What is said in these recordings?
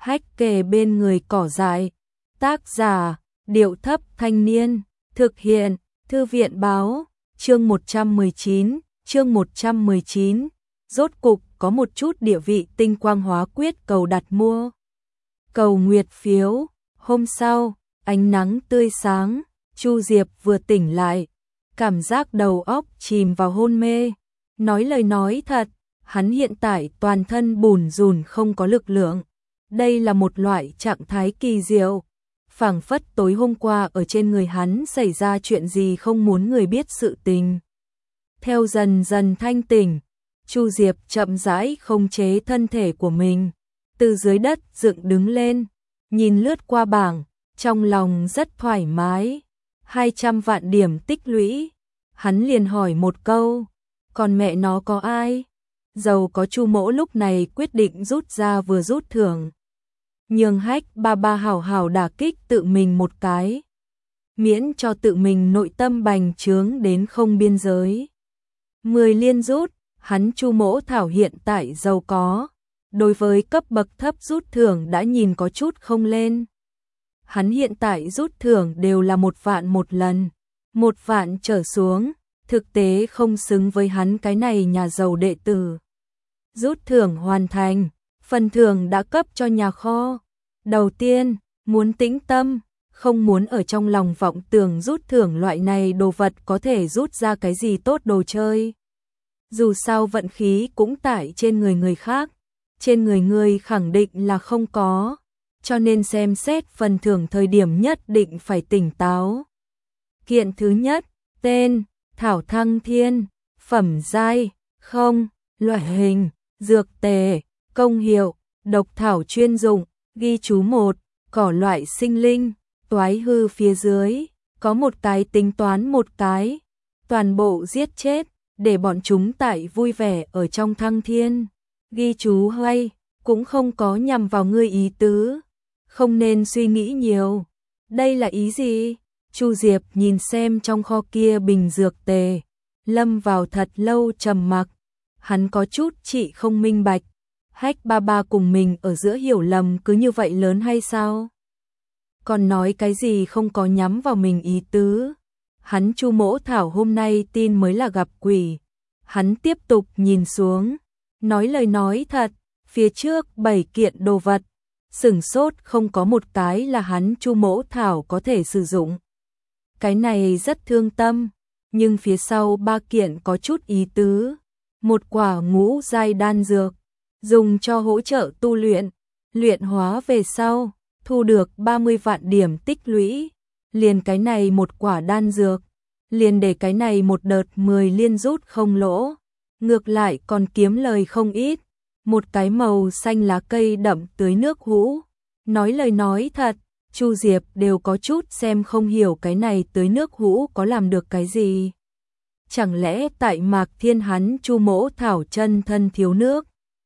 Hách kề bên người cỏ dại. Tác giả, Điệu Thấp Thanh Niên. Thực hiện, Thư viện Báo. Chương 119. Rốt cục có một chút địa vị tinh quang hóa quyết cầu đặt mua. Cầu nguyệt phiếu. Hôm sau, ánh nắng tươi sáng, Chu Diệp vừa tỉnh lại, cảm giác đầu óc chìm vào hôn mê. Nói lời nói thật, hắn hiện tại toàn thân bùn rùn không có lực lượng. Đây là một loại trạng thái kỳ diệu, phảng phất tối hôm qua ở trên người hắn xảy ra chuyện gì không muốn người biết sự tình. Theo dần dần thanh tỉnh, Chu Diệp chậm rãi khống chế thân thể của mình, từ dưới đất dựng đứng lên, nhìn lướt qua bảng, trong lòng rất thoải mái. 200 vạn điểm tích lũy, hắn liền hỏi một câu, còn mẹ nó có ai? Giàu có Chu Mỗ lúc này quyết định rút ra vừa rút thưởng. Nhường Hách ba ba hảo hảo đả kích tự mình một cái, miễn cho tự mình nội tâm bành trướng đến không biên giới. 10 liên rút, hắn Chu Mỗ Thảo hiện tại giàu có, đối với cấp bậc thấp rút thưởng đã nhìn có chút không lên. Hắn hiện tại rút thưởng đều là 1 vạn một lần, 1 vạn trở xuống, thực tế không xứng với hắn cái này nhà giàu đệ tử. Rút thưởng hoàn thành, phần thưởng đã cấp cho nhà kho. Đầu tiên, muốn tĩnh tâm, không muốn ở trong lòng vọng tưởng rút thưởng loại này đồ vật có thể rút ra cái gì tốt đồ chơi. Dù sao vận khí cũng tại trên người người khác, trên người người khẳng định là không có, cho nên xem xét phần thưởng thời điểm nhất định phải tỉnh táo. Kiện thứ nhất, tên, Thảo Thăng Thiên, phẩm giai, không, loại hình, dược tề, công hiệu, độc thảo chuyên dụng, ghi chú 1, cỏ loại sinh linh, toái hư phía dưới, có một cái tính toán một cái, toàn bộ giết chết, để bọn chúng tại vui vẻ ở trong thăng thiên. Ghi chú hay, cũng không có nhằm vào ngươi ý tứ, không nên suy nghĩ nhiều. Đây là ý gì? Chu Diệp nhìn xem trong kho kia bình dược tề, lâm vào thật lâu trầm mặc. Hắn có chút chị không minh bạch, Hách ba ba cùng mình ở giữa hiểu lầm cứ như vậy lớn hay sao? Còn nói cái gì không có nhắm vào mình ý tứ. Hắn Chu Mỗ Thảo hôm nay tin mới là gặp quỷ. Hắn tiếp tục nhìn xuống, nói lời nói thật, phía trước 7 kiện đồ vật, sửng sốt không có một cái là hắn Chu Mỗ Thảo có thể sử dụng. Cái này rất thương tâm, nhưng phía sau 3 kiện có chút ý tứ. Một quả ngũ giai đan dược, dùng cho hỗ trợ tu luyện, luyện hóa về sau, thu được 30 vạn điểm tích lũy. Liền cái này một quả đan dược, liền để cái này một đợt 10 liên rút không lỗ, ngược lại còn kiếm lời không ít. Một cái màu xanh lá cây đậm tưới nước hũ. Nói lời nói thật, Chu Diệp đều có chút xem không hiểu cái này tưới nước hũ có làm được cái gì. Chẳng lẽ tại Mạc Thiên hắn Chu Mỗ Thảo chân thân thiếu nước,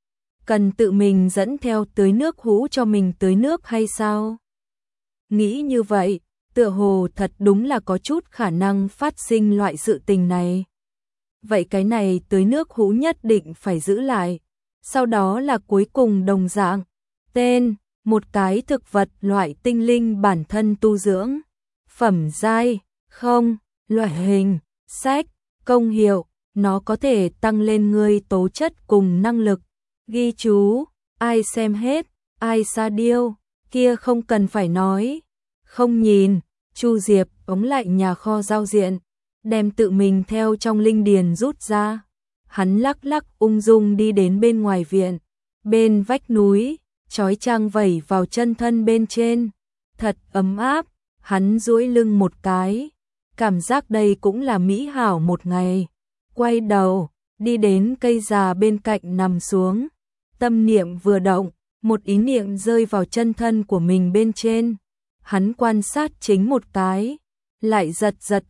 cần tự mình dẫn theo tưới nước hũ cho mình tưới nước hay sao? Nghĩ như vậy, tựa hồ thật đúng là có chút khả năng phát sinh loại sự tình này. Vậy cái này tưới nước hũ nhất định phải giữ lại. Sau đó là cuối cùng đồng dạng, tên, một cái thực vật loại tinh linh bản thân tu dưỡng, phẩm giai, không, loại hình, sách, công hiệu, nó có thể tăng lên ngươi tố chất cùng năng lực. Ghi chú, ai xem hết, ai sa điêu, kia không cần phải nói. Không nhìn, Chu Diệp ống lại nhà kho giao diện, đem tự mình theo trong linh điền rút ra. Hắn lắc lắc ung dung đi đến bên ngoài viện, bên vách núi, chói chang vẩy vào chân thân bên trên, thật ấm áp. Hắn duỗi lưng một cái, cảm giác đây cũng là mỹ hảo một ngày. Quay đầu, đi đến cây già bên cạnh nằm xuống, tâm niệm vừa động, một ý niệm rơi vào chân thân của mình bên trên. Hắn quan sát chính một cái, lại giật giật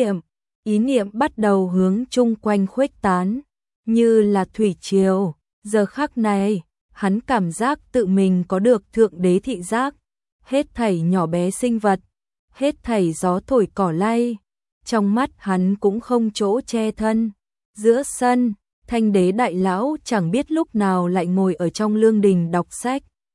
ý niệm bắt đầu hướng chung quanh khuếch tán, như là thủy triều. Giờ khắc này, hắn cảm giác tự mình có được thượng đế thị giác, hết thảy nhỏ bé sinh vật, hết thảy gió thổi cỏ lay, trong mắt hắn cũng không chỗ che thân. Giữa sân, Thanh đế đại lão chẳng biết lúc nào lại ngồi ở trong lương đình đọc sách.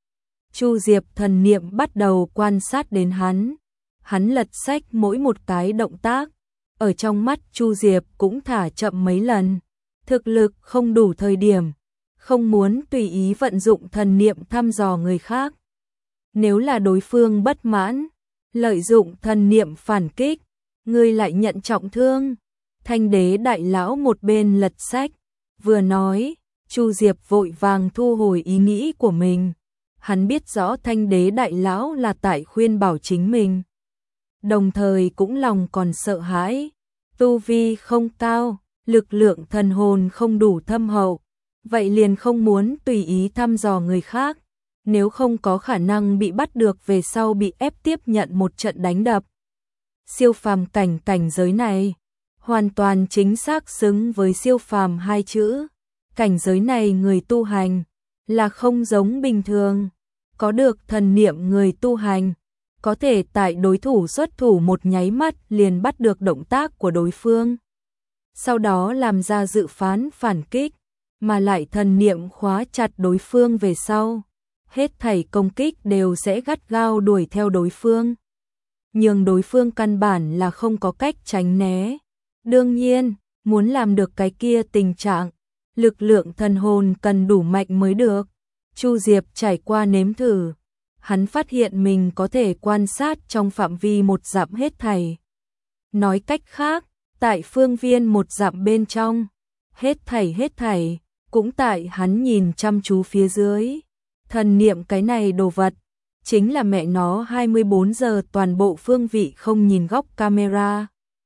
Chu Diệp thần niệm bắt đầu quan sát đến hắn. Hắn lật sách mỗi một cái động tác, ở trong mắt Chu Diệp cũng thả chậm mấy lần. Thực lực không đủ thời điểm, không muốn tùy ý vận dụng thần niệm thăm dò người khác. Nếu là đối phương bất mãn, lợi dụng thần niệm phản kích, ngươi lại nhận trọng thương. Thanh đế đại lão một bên lật sách, vừa nói, Chu Diệp vội vàng thu hồi ý nghĩ của mình. Hắn biết rõ thanh đế đại lão là tại khuyên bảo chính mình. Đồng thời cũng lòng còn sợ hãi, tu vi không cao, lực lượng thần hồn không đủ thâm hậu, vậy liền không muốn tùy ý thăm dò người khác, nếu không có khả năng bị bắt được về sau bị ép tiếp nhận một trận đánh đập. Siêu phàm cảnh giới này, hoàn toàn chính xác xứng với siêu phàm hai chữ. Cảnh giới này người tu hành là không giống bình thường, có được thần niệm người tu hành, có thể tại đối thủ xuất thủ một nháy mắt liền bắt được động tác của đối phương, sau đó làm ra dự phán phản kích, mà lại thần niệm khóa chặt đối phương về sau, hết thảy công kích đều sẽ gắt gao đuổi theo đối phương, nhưng đối phương căn bản là không có cách tránh né. Đương nhiên, muốn làm được cái kia tình trạng, lực lượng thần hồn cần đủ mạnh mới được. Chu Diệp trải qua nếm thử, hắn phát hiện mình có thể quan sát trong phạm vi một dặm hết thảy. Nói cách khác, tại phương viên một dặm bên trong, hết thảy, cũng tại hắn nhìn chăm chú phía dưới. Thần niệm cái này đồ vật, chính là mẹ nó 24 giờ toàn bộ phương vị không nhìn góc camera.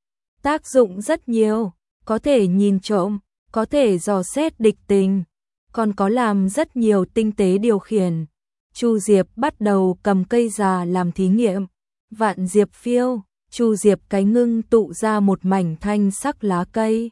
Tác dụng rất nhiều, có thể nhìn trộm, có thể dò xét địch tình, còn có làm rất nhiều tinh tế điều khiển. Chu Diệp bắt đầu cầm cây già làm thí nghiệm. Vạn diệp phiêu, Chu Diệp cái ngưng tụ ra một mảnh thanh sắc lá cây.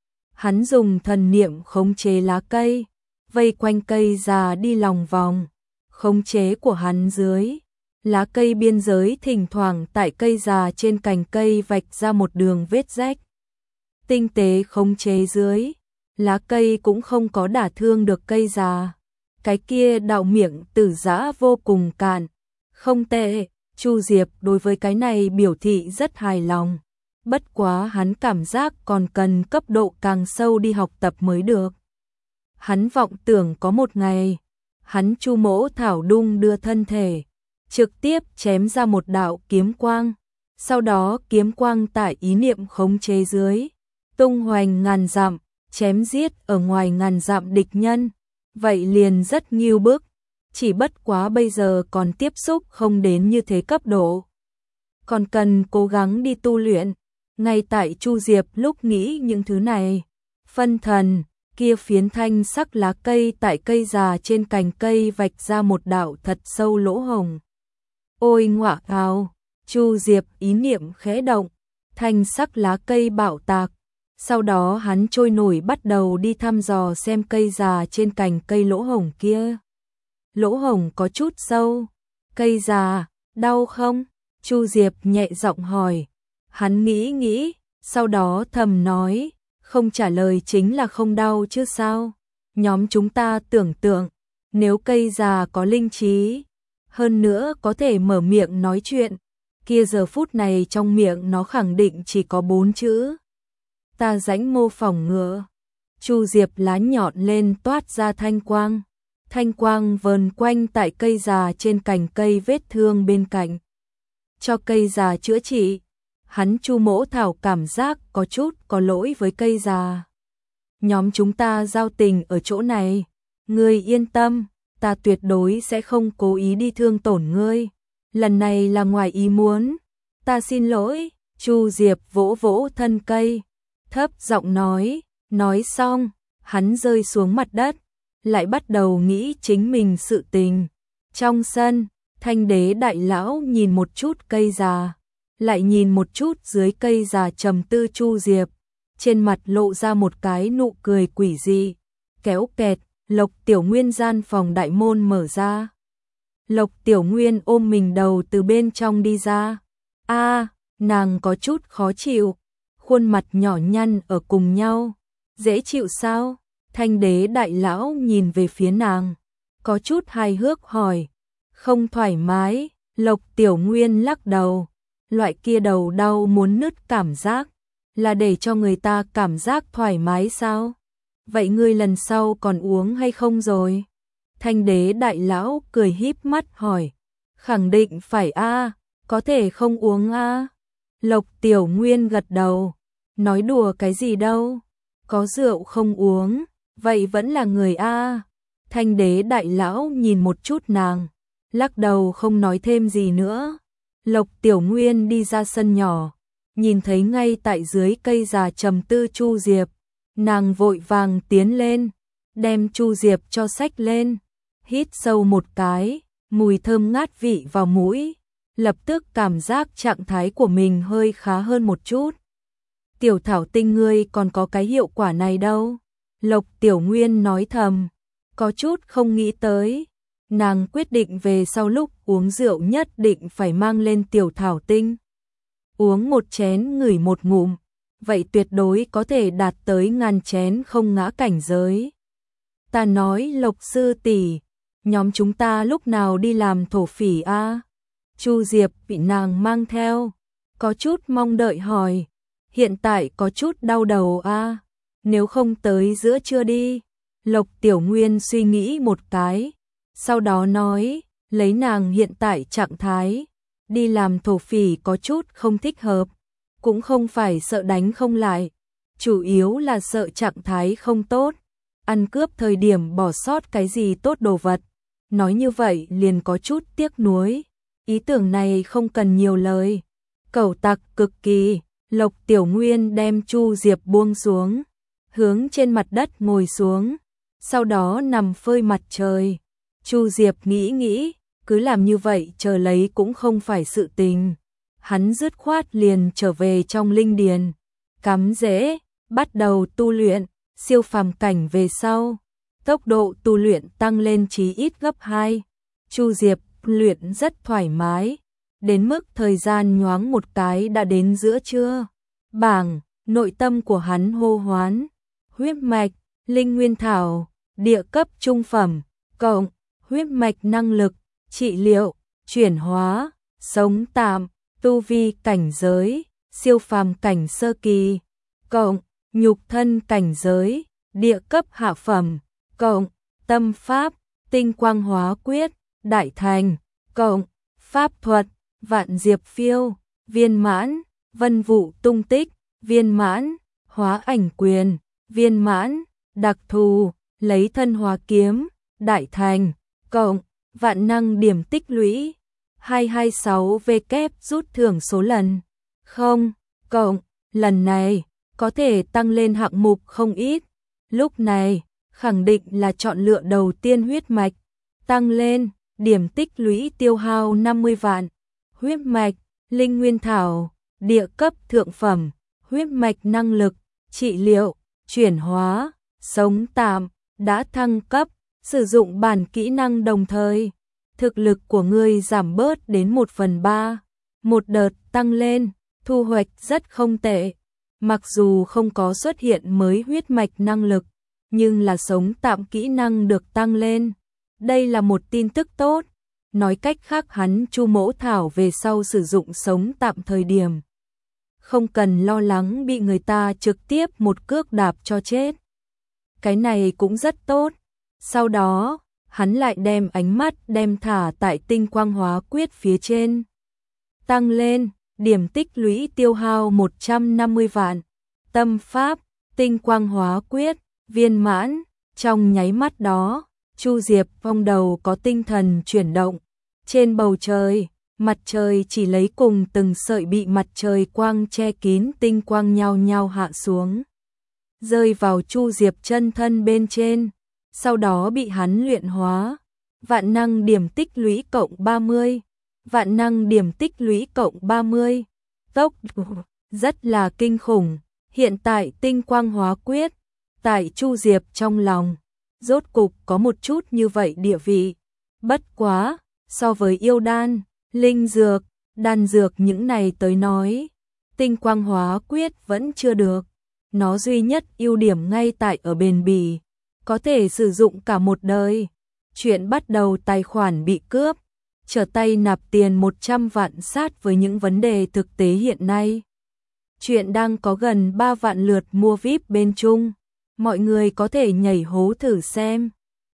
Hắn dùng thần niệm khống chế lá cây, vây quanh cây già đi lòng vòng. Khống chế của hắn dưới, lá cây biên giới thỉnh thoảng tại cây già trên cành cây vạch ra một đường vết rách. Tinh tế khống chế dưới, lá cây cũng không có đả thương được cây già. Cái kia đạo miệng tử giã vô cùng cạn. Không tệ, Chu Diệp đối với cái này biểu thị rất hài lòng. Bất quá hắn cảm giác còn cần cấp độ càng sâu đi học tập mới được. Hắn vọng tưởng có một ngày, hắn Chu Mỗ thảo đung đưa thân thể, trực tiếp chém ra một đạo kiếm quang. Sau đó kiếm quang tại ý niệm khống chế dưới, tung hoành ngàn dặm, chém giết ở ngoài ngàn dặm địch nhân. Vậy liền rất nghiêu bức, chỉ bất quá bây giờ còn tiếp xúc không đến như thế cấp độ. Còn cần cố gắng đi tu luyện. Ngay tại Chu Diệp lúc nghĩ những thứ này, phân thần, kia phiến thanh sắc lá cây tại cây già trên cành cây vạch ra một đạo thật sâu lỗ hồng. Ôi ngọa ào, Chu Diệp ý niệm khẽ động, thanh sắc lá cây bạo tạc. Sau đó hắn trôi nổi bắt đầu đi thăm dò xem cây già trên cành cây lỗ hồng kia. Lỗ hồng có chút sâu. Cây già, đau không? Chu Diệp nhẹ giọng hỏi. Hắn nghĩ, sau đó thầm nói, không trả lời chính là không đau chứ sao. Nhóm chúng ta tưởng tượng, nếu cây già có linh trí, hơn nữa có thể mở miệng nói chuyện, kia giờ phút này trong miệng nó khẳng định chỉ có 4 chữ. Ta rãnh mô phỏng ngựa. Chu Diệp lá nhọn lên toát ra thanh quang. Thanh quang vờn quanh tại cây già trên cành cây vết thương bên cạnh. Cho cây già chữa trị. Hắn Chu Mỗ thảo cảm giác có chút có lỗi với cây già. Nhóm chúng ta giao tình ở chỗ này. Ngươi yên tâm, ta tuyệt đối sẽ không cố ý đi thương tổn ngươi. Lần này là ngoài ý muốn. Ta xin lỗi. Chu Diệp vỗ vỗ thân cây, thấp giọng nói xong, hắn rơi xuống mặt đất, lại bắt đầu nghĩ chính mình sự tình. Trong sân, thanh đế đại lão nhìn một chút cây già, lại nhìn một chút dưới cây già trầm tư Chu Diệp, trên mặt lộ ra một cái nụ cười quỷ dị. Kéo kẹt, Lộc Tiểu Nguyên gian phòng đại môn mở ra. Lộc Tiểu Nguyên ôm mình đầu từ bên trong đi ra. Nàng có chút khó chịu, khuôn mặt nhỏ nhăn ở cùng nhau. Dễ chịu sao? Thanh đế đại lão nhìn về phía nàng, có chút hài hước hỏi. Không thoải mái, Lộc Tiểu Nguyên lắc đầu. Loại kia đầu đau muốn nứt cảm giác, là để cho người ta cảm giác thoải mái sao? Vậy ngươi lần sau còn uống hay không rồi? Thanh đế đại lão cười híp mắt hỏi. Khẳng định phải a, có thể không uống a. Lộc Tiểu Nguyên gật đầu. Nói đùa cái gì đâu, có rượu không uống, vậy vẫn là người a. Thanh đế đại lão nhìn một chút nàng, lắc đầu không nói thêm gì nữa. Lộc Tiểu Nguyên đi ra sân nhỏ, nhìn thấy ngay tại dưới cây già trầm tư Chu Diệp, nàng vội vàng tiến lên, đem Chu Diệp cho xách lên, hít sâu một cái, mùi thơm ngát vị vào mũi, lập tức cảm giác trạng thái của mình hơi khá hơn một chút. Tiểu Thảo Tinh ngươi còn có cái hiệu quả này đâu? Lộc Tiểu Nguyên nói thầm, có chút không nghĩ tới. Nàng quyết định về sau lúc uống rượu nhất định phải mang lên Tiểu Thảo Tinh. Uống một chén ngửi một ngụm, vậy tuyệt đối có thể đạt tới ngàn chén không ngã cảnh giới. Ta nói Lộc sư tỷ, nhóm chúng ta lúc nào đi làm thổ phỉ a? Chu Diệp bị nàng mang theo, có chút mong đợi hỏi. Hiện tại có chút đau đầu a, nếu không tới giữa trưa đi. Lộc Tiểu Nguyên suy nghĩ một cái, sau đó nói, lấy nàng hiện tại trạng thái, đi làm thổ phỉ có chút không thích hợp, cũng không phải sợ đánh không lại, chủ yếu là sợ trạng thái không tốt, ăn cướp thời điểm bỏ sót cái gì tốt đồ vật. Nói như vậy liền có chút tiếc nuối, ý tưởng này không cần nhiều lời, cẩu tặc cực kỳ. Lộc Tiểu Nguyên đem Chu Diệp buông xuống, hướng trên mặt đất ngồi xuống, sau đó nằm phơi mặt trời. Chu Diệp nghĩ, cứ làm như vậy chờ lấy cũng không phải sự tình. Hắn dứt khoát liền trở về trong linh điền, cắm rễ, bắt đầu tu luyện, siêu phàm cảnh về sau. Tốc độ tu luyện tăng lên chí ít gấp 2. Chu Diệp luyện rất thoải mái, đến mức thời gian nhoáng một cái đã đến giữa trưa. Bảng, nội tâm của hắn hô hoán, huyết mạch, linh nguyên thảo, địa cấp trung phẩm, cộng, huyết mạch năng lực, trị liệu, chuyển hóa, sống tạm, tu vi cảnh giới, siêu phàm cảnh sơ kỳ, cộng, nhục thân cảnh giới, địa cấp hạ phẩm, cộng, tâm pháp, tinh quang hóa quyết, đại thành, cộng, pháp thuật, vạn diệp phiêu, viên mãn, vân vụ tung tích, viên mãn, hóa ảnh quyền, viên mãn, đặc thù, lấy thân hóa kiếm, đại thành, cộng, vạn năng điểm tích lũy, 226 V kép rút thưởng số lần, không, cộng, lần này, có thể tăng lên hạng mục không ít, lúc này, khẳng định là chọn lựa đầu tiên huyết mạch, tăng lên, điểm tích lũy tiêu hao 50 vạn, huyết mạch, linh nguyên thảo, địa cấp thượng phẩm, huyết mạch năng lực, trị liệu, chuyển hóa, sống tạm, đã thăng cấp, sử dụng bản kỹ năng đồng thời. Thực lực của ngươi giảm bớt đến 1/3, một đợt tăng lên, thu hoạch rất không tệ. Mặc dù không có xuất hiện mới huyết mạch năng lực, nhưng là sống tạm kỹ năng được tăng lên. Đây là một tin tức tốt. Nói cách khác hắn Chu Mỗ Thảo về sau sử dụng sống tạm thời điểm, không cần lo lắng bị người ta trực tiếp một cước đạp cho chết. Cái này cũng rất tốt. Sau đó, hắn lại đem ánh mắt đem thả tại tinh quang hóa quyết phía trên. Tăng lên, điểm tích lũy tiêu hao 150 vạn. Tâm pháp, tinh quang hóa quyết, viên mãn. Trong nháy mắt đó, Chu Diệp vong đầu có tinh thần chuyển động. Trên bầu trời, mặt trời chỉ lấy cùng từng sợi bị mặt trời quang che kín tinh quang nhao nhao hạ xuống, rơi vào Chu Diệp chân thân bên trên, sau đó bị hắn luyện hóa. Vạn năng điểm tích lũy cộng 30, vạn năng điểm tích lũy cộng 30, tốc độ rất là kinh khủng. Hiện tại tinh quang hóa quyết, tại Chu Diệp trong lòng, rốt cục có một chút như vậy địa vị. Bất quá, so với yêu đan, linh dược, đan dược những này tới nói, tinh quang hóa quyết vẫn chưa được. Nó duy nhất ưu điểm ngay tại ở bền bỉ, có thể sử dụng cả một đời. Chuyện bắt đầu tài khoản bị cướp, trở tay nạp tiền 100 vạn sát với những vấn đề thực tế hiện nay. Chuyện đang có gần 3 vạn lượt mua VIP bên Trung. Mọi người có thể nhảy hố thử xem.